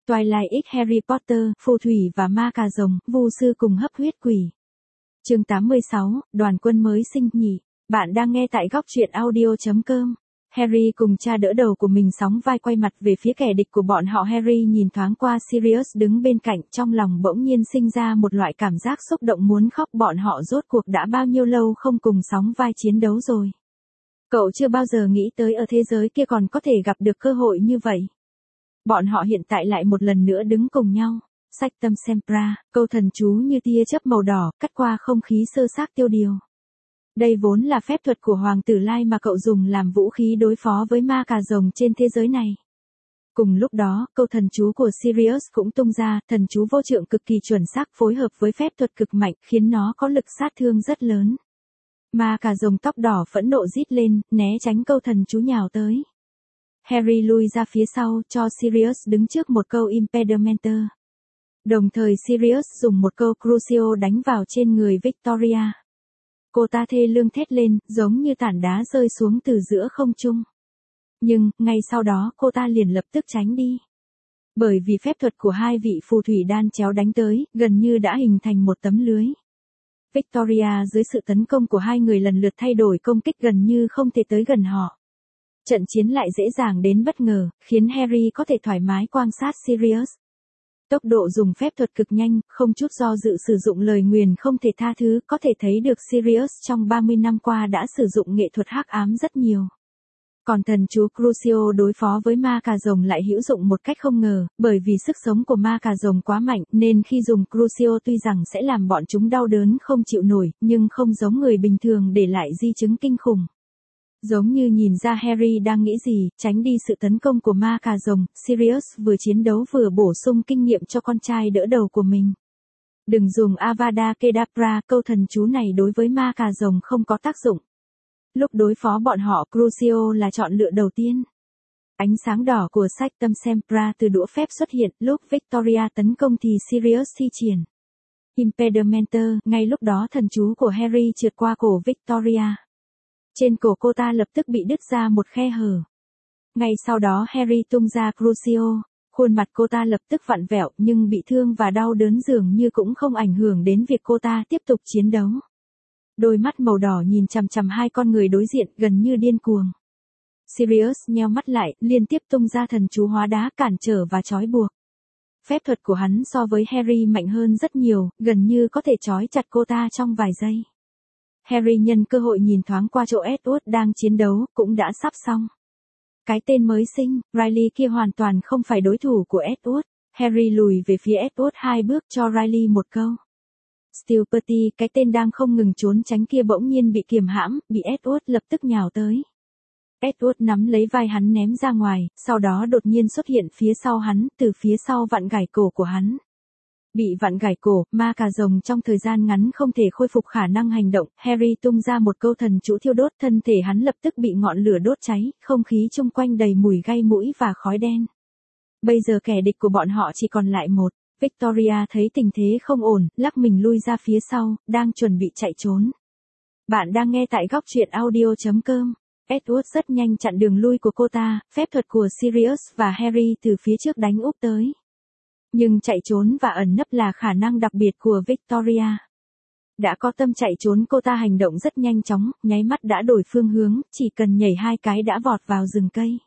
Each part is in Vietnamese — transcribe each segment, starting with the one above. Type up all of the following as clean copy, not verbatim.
Twilight X Harry Potter, phù thủy và ma cà rồng, vu sư cùng hấp huyết quỷ. Chương 86, đoàn quân mới sinh nhị. Bạn đang nghe tại góc truyện audio.com. Harry cùng cha đỡ đầu của mình sóng vai quay mặt về phía kẻ địch của bọn họ. Harry nhìn thoáng qua Sirius đứng bên cạnh, trong lòng bỗng nhiên sinh ra một loại cảm giác xúc động muốn khóc. Bọn họ rốt cuộc đã bao nhiêu lâu không cùng sóng vai chiến đấu rồi. Cậu chưa bao giờ nghĩ tới ở thế giới kia còn có thể gặp được cơ hội như vậy. Bọn họ hiện tại lại một lần nữa đứng cùng nhau. Sectum Sempra, câu thần chú như tia chớp màu đỏ, cắt qua không khí sơ xác tiêu điều. Đây vốn là phép thuật của Hoàng tử Lai mà cậu dùng làm vũ khí đối phó với ma cà rồng trên thế giới này. Cùng lúc đó, câu thần chú của Sirius cũng tung ra, thần chú vô trượng cực kỳ chuẩn xác phối hợp với phép thuật cực mạnh, khiến nó có lực sát thương rất lớn. Ma cà rồng tóc đỏ phẫn nộ rít lên, né tránh câu thần chú nhào tới. Harry lui ra phía sau, cho Sirius đứng trước một câu Impedimenter. Đồng thời Sirius dùng một câu Crucio đánh vào trên người Victoria. Cô ta thê lương thét lên, giống như tảng đá rơi xuống từ giữa không trung. Nhưng, ngay sau đó cô ta liền lập tức tránh đi. Bởi vì phép thuật của hai vị phù thủy đan chéo đánh tới, gần như đã hình thành một tấm lưới. Victoria dưới sự tấn công của hai người lần lượt thay đổi công kích gần như không thể tới gần họ. Trận chiến lại dễ dàng đến bất ngờ, khiến Harry có thể thoải mái quan sát Sirius. Tốc độ dùng phép thuật cực nhanh, không chút do dự sử dụng lời nguyền không thể tha thứ, có thể thấy được Sirius trong 30 năm qua đã sử dụng nghệ thuật hắc ám rất nhiều. Còn thần chú Crucio đối phó với ma cà rồng lại hữu dụng một cách không ngờ, bởi vì sức sống của ma cà rồng quá mạnh, nên khi dùng Crucio tuy rằng sẽ làm bọn chúng đau đớn không chịu nổi, nhưng không giống người bình thường để lại di chứng kinh khủng. Giống như nhìn ra Harry đang nghĩ gì, tránh đi sự tấn công của ma cà rồng, Sirius vừa chiến đấu vừa bổ sung kinh nghiệm cho con trai đỡ đầu của mình. Đừng dùng Avada Kedavra, câu thần chú này đối với ma cà rồng không có tác dụng. Lúc đối phó bọn họ, Crucio là chọn lựa đầu tiên. Ánh sáng đỏ của Sectum Sempra từ đũa phép xuất hiện, lúc Victoria tấn công thì Sirius thi triển Impedimenter, ngay lúc đó thần chú của Harry trượt qua cổ Victoria. Trên cổ cô ta lập tức bị đứt ra một khe hở. Ngay sau đó Harry tung ra Crucio, khuôn mặt cô ta lập tức vặn vẹo nhưng bị thương và đau đớn dường như cũng không ảnh hưởng đến việc cô ta tiếp tục chiến đấu. Đôi mắt màu đỏ nhìn chằm chằm hai con người đối diện gần như điên cuồng. Sirius nheo mắt lại, liên tiếp tung ra thần chú hóa đá cản trở và trói buộc. Phép thuật của hắn so với Harry mạnh hơn rất nhiều, gần như có thể trói chặt cô ta trong vài giây. Harry nhân cơ hội nhìn thoáng qua chỗ Edward đang chiến đấu, cũng đã sắp xong. Cái tên mới sinh, Riley kia hoàn toàn không phải đối thủ của Edward. Harry lùi về phía Edward 2 bước cho Riley một câu. Stupidity, cái tên đang không ngừng trốn tránh kia bỗng nhiên bị kiềm hãm, bị Edward lập tức nhào tới. Edward nắm lấy vai hắn ném ra ngoài, sau đó đột nhiên xuất hiện phía sau hắn, từ phía sau vặn gãy cổ của hắn. Bị vặn gãy cổ, ma cà rồng trong thời gian ngắn không thể khôi phục khả năng hành động, Harry tung ra một câu thần chú thiêu đốt, thân thể hắn lập tức bị ngọn lửa đốt cháy, không khí chung quanh đầy mùi gai mũi và khói đen. Bây giờ kẻ địch của bọn họ chỉ còn lại một. Victoria thấy tình thế không ổn, lắc mình lui ra phía sau, đang chuẩn bị chạy trốn. Bạn đang nghe tại góc truyện audio.com. Edward rất nhanh chặn đường lui của cô ta, phép thuật của Sirius và Harry từ phía trước đánh úp tới. Nhưng chạy trốn và ẩn nấp là khả năng đặc biệt của Victoria. Đã có tâm chạy trốn, cô ta hành động rất nhanh chóng, nháy mắt đã đổi phương hướng, chỉ cần nhảy 2 cái đã vọt vào rừng cây.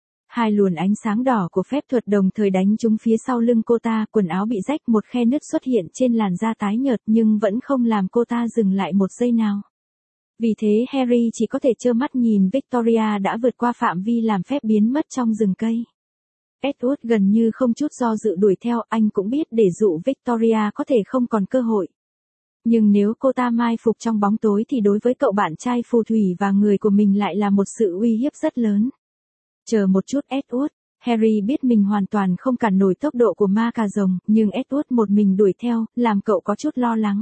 2 luồn ánh sáng đỏ của phép thuật đồng thời đánh trúng phía sau lưng cô ta, quần áo bị rách, một khe nứt xuất hiện trên làn da tái nhợt nhưng vẫn không làm cô ta dừng lại một giây nào. Vì thế Harry chỉ có thể trơ mắt nhìn Victoria đã vượt qua phạm vi làm phép biến mất trong rừng cây. Edward gần như không chút do dự đuổi theo, anh cũng biết để dụ Victoria có thể không còn cơ hội. Nhưng nếu cô ta mai phục trong bóng tối thì đối với cậu bạn trai phù thủy và người của mình lại là một sự uy hiếp rất lớn. Chờ một chút Edward, Harry biết mình hoàn toàn không cản nổi tốc độ của ma cà rồng, nhưng Edward một mình đuổi theo, làm cậu có chút lo lắng.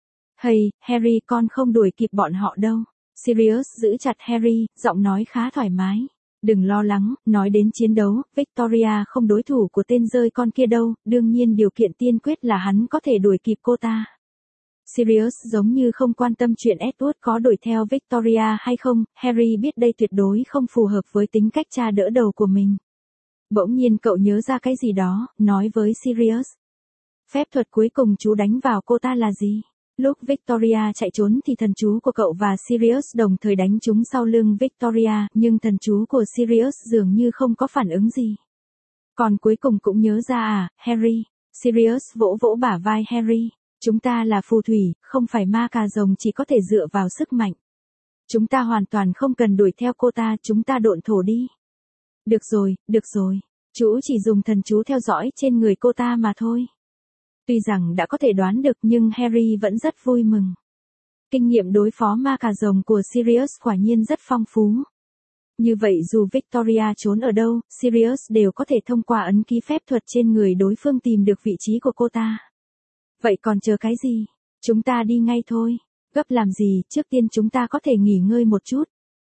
Hey, Harry, con không đuổi kịp bọn họ đâu. Sirius giữ chặt Harry, giọng nói khá thoải mái. Đừng lo lắng, nói đến chiến đấu, Victoria không đối thủ của tên rơi con kia đâu, đương nhiên điều kiện tiên quyết là hắn có thể đuổi kịp cô ta. Sirius giống như không quan tâm chuyện Edward có đuổi theo Victoria hay không, Harry biết đây tuyệt đối không phù hợp với tính cách cha đỡ đầu của mình. Bỗng nhiên cậu nhớ ra cái gì đó, nói với Sirius. Phép thuật cuối cùng chú đánh vào cô ta là gì? Lúc Victoria chạy trốn thì thần chú của cậu và Sirius đồng thời đánh trúng sau lưng Victoria, nhưng thần chú của Sirius dường như không có phản ứng gì. Còn cuối cùng cũng nhớ ra à, Harry. Sirius vỗ vỗ bả vai Harry. Chúng ta là phù thủy, không phải ma cà rồng chỉ có thể dựa vào sức mạnh. Chúng ta hoàn toàn không cần đuổi theo cô ta, chúng ta độn thổ đi. Được rồi. Chú chỉ dùng thần chú theo dõi trên người cô ta mà thôi. Tuy rằng đã có thể đoán được nhưng Harry vẫn rất vui mừng. Kinh nghiệm đối phó ma cà rồng của Sirius quả nhiên rất phong phú. Như vậy dù Victoria trốn ở đâu, Sirius đều có thể thông qua ấn ký phép thuật trên người đối phương tìm được vị trí của cô ta. Vậy còn chờ cái gì? Chúng ta đi ngay thôi. Gấp làm gì, trước tiên chúng ta có thể nghỉ ngơi một chút.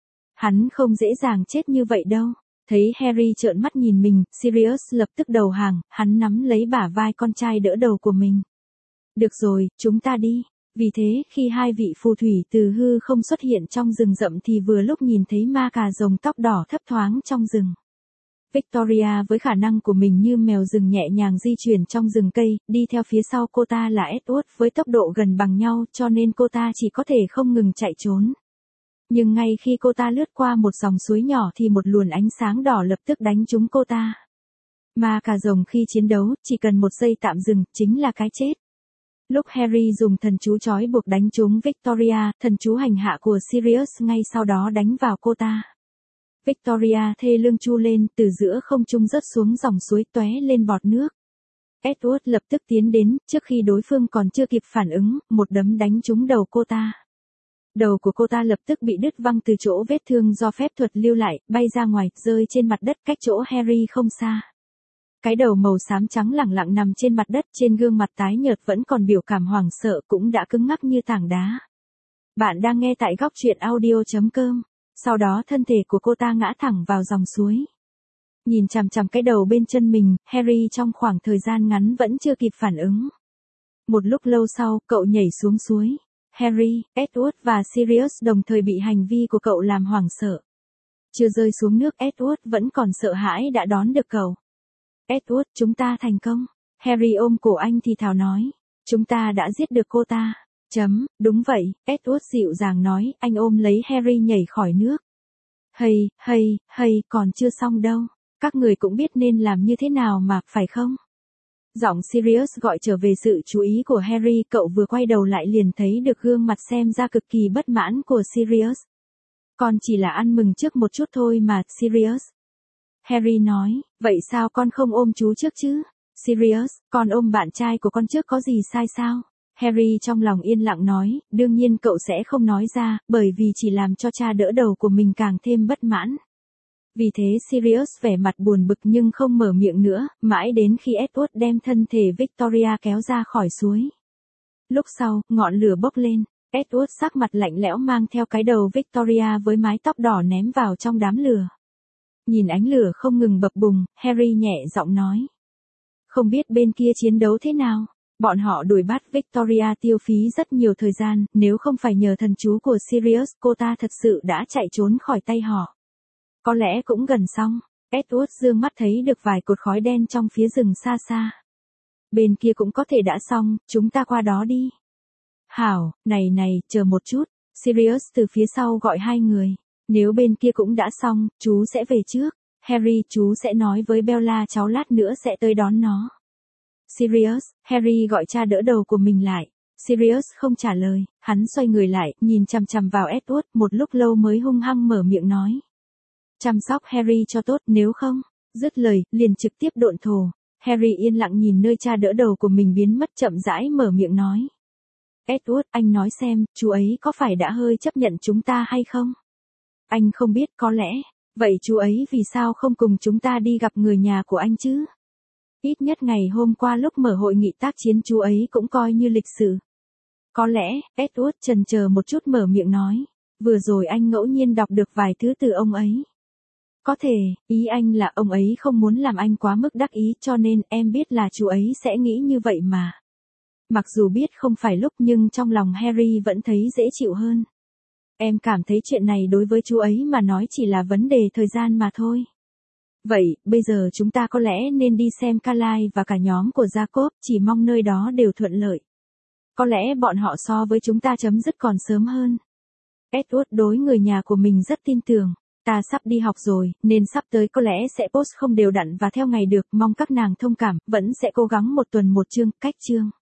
Hắn không dễ dàng chết như vậy đâu. Thấy Harry trợn mắt nhìn mình, Sirius lập tức đầu hàng, hắn nắm lấy bả vai con trai đỡ đầu của mình. Được rồi, chúng ta đi. Vì thế, khi hai vị phù thủy từ hư không xuất hiện trong rừng rậm thì vừa lúc nhìn thấy ma cà rồng tóc đỏ thấp thoáng trong rừng. Victoria với khả năng của mình như mèo rừng nhẹ nhàng di chuyển trong rừng cây, đi theo phía sau cô ta là Edward với tốc độ gần bằng nhau cho nên cô ta chỉ có thể không ngừng chạy trốn. Nhưng ngay khi cô ta lướt qua một dòng suối nhỏ thì một luồng ánh sáng đỏ lập tức đánh trúng cô ta. Ma cà rồng khi chiến đấu, chỉ cần một giây tạm dừng, chính là cái chết. Lúc Harry dùng thần chú trói buộc đánh trúng Victoria, thần chú hành hạ của Sirius ngay sau đó đánh vào cô ta. Victoria thê lương chu lên, từ giữa không trung rớt xuống dòng suối tóe lên bọt nước. Edward lập tức tiến đến, trước khi đối phương còn chưa kịp phản ứng, một đấm đánh trúng đầu cô ta. Đầu của cô ta lập tức bị đứt văng từ chỗ vết thương do phép thuật lưu lại, bay ra ngoài, rơi trên mặt đất cách chỗ Harry không xa. Cái đầu màu xám trắng lẳng lặng nằm trên mặt đất, trên gương mặt tái nhợt vẫn còn biểu cảm hoảng sợ, cũng đã cứng ngắc như tảng đá. Bạn đang nghe tại góc truyện audio.com. Sau đó thân thể của cô ta ngã thẳng vào dòng suối. Nhìn chằm chằm cái đầu bên chân mình, Harry trong khoảng thời gian ngắn vẫn chưa kịp phản ứng. Một lúc lâu sau, cậu nhảy xuống suối. Harry, Edward và Sirius đồng thời bị hành vi của cậu làm hoảng sợ. Chưa rơi xuống nước, Edward vẫn còn sợ hãi đã đón được cậu. Edward, chúng ta thành công. Harry ôm cổ anh thì thào nói. Chúng ta đã giết được cô ta. Đúng vậy, Edward dịu dàng nói, anh ôm lấy Harry nhảy khỏi nước. Hay, còn chưa xong đâu. Các người cũng biết nên làm như thế nào mà, phải không? Giọng Sirius gọi trở về sự chú ý của Harry, cậu vừa quay đầu lại liền thấy được gương mặt xem ra cực kỳ bất mãn của Sirius. Con chỉ là ăn mừng trước một chút thôi mà, Sirius. Harry nói, vậy sao con không ôm chú trước chứ? Sirius, con ôm bạn trai của con trước có gì sai sao? Harry trong lòng yên lặng nói, đương nhiên cậu sẽ không nói ra, bởi vì chỉ làm cho cha đỡ đầu của mình càng thêm bất mãn. Vì thế Sirius vẻ mặt buồn bực nhưng không mở miệng nữa, mãi đến khi Edward đem thân thể Victoria kéo ra khỏi suối. Lúc sau, ngọn lửa bốc lên, Edward sắc mặt lạnh lẽo mang theo cái đầu Victoria với mái tóc đỏ ném vào trong đám lửa. Nhìn ánh lửa không ngừng bập bùng, Harry nhẹ giọng nói. Không biết bên kia chiến đấu thế nào? Bọn họ đuổi bắt Victoria tiêu phí rất nhiều thời gian, nếu không phải nhờ thần chú của Sirius, cô ta thật sự đã chạy trốn khỏi tay họ. Có lẽ cũng gần xong. Edward dương mắt thấy được vài cột khói đen trong phía rừng xa xa. Bên kia cũng có thể đã xong, chúng ta qua đó đi. Hảo, này, chờ một chút. Sirius từ phía sau gọi hai người. Nếu bên kia cũng đã xong, chú sẽ về trước. Harry, chú sẽ nói với Bella cháu lát nữa sẽ tới đón nó. Sirius, Harry gọi cha đỡ đầu của mình lại. Sirius không trả lời, hắn xoay người lại, nhìn chằm chằm vào Edward, một lúc lâu mới hung hăng mở miệng nói. Chăm sóc Harry cho tốt, nếu không, dứt lời, liền trực tiếp độn thổ. Harry yên lặng nhìn nơi cha đỡ đầu của mình biến mất, chậm rãi mở miệng nói. Edward, anh nói xem, chú ấy có phải đã hơi chấp nhận chúng ta hay không? Anh không biết, có lẽ. Vậy chú ấy vì sao không cùng chúng ta đi gặp người nhà của anh chứ? Ít nhất ngày hôm qua lúc mở hội nghị tác chiến chú ấy cũng coi như lịch sự. Có lẽ, Edward chần chờ một chút mở miệng nói. Vừa rồi anh ngẫu nhiên đọc được vài thứ từ ông ấy. Có thể, ý anh là ông ấy không muốn làm anh quá mức đắc ý cho nên em biết là chú ấy sẽ nghĩ như vậy mà. Mặc dù biết không phải lúc nhưng trong lòng Harry vẫn thấy dễ chịu hơn. Em cảm thấy chuyện này đối với chú ấy mà nói chỉ là vấn đề thời gian mà thôi. Vậy, bây giờ chúng ta có lẽ nên đi xem Carly và cả nhóm của Jacob, chỉ mong nơi đó đều thuận lợi. Có lẽ bọn họ so với chúng ta chấm dứt còn sớm hơn. Edward đối người nhà của mình rất tin tưởng. Ta sắp đi học rồi, nên sắp tới có lẽ sẽ post không đều đặn và theo ngày được, mong các nàng thông cảm, vẫn sẽ cố gắng một tuần một chương, cách chương.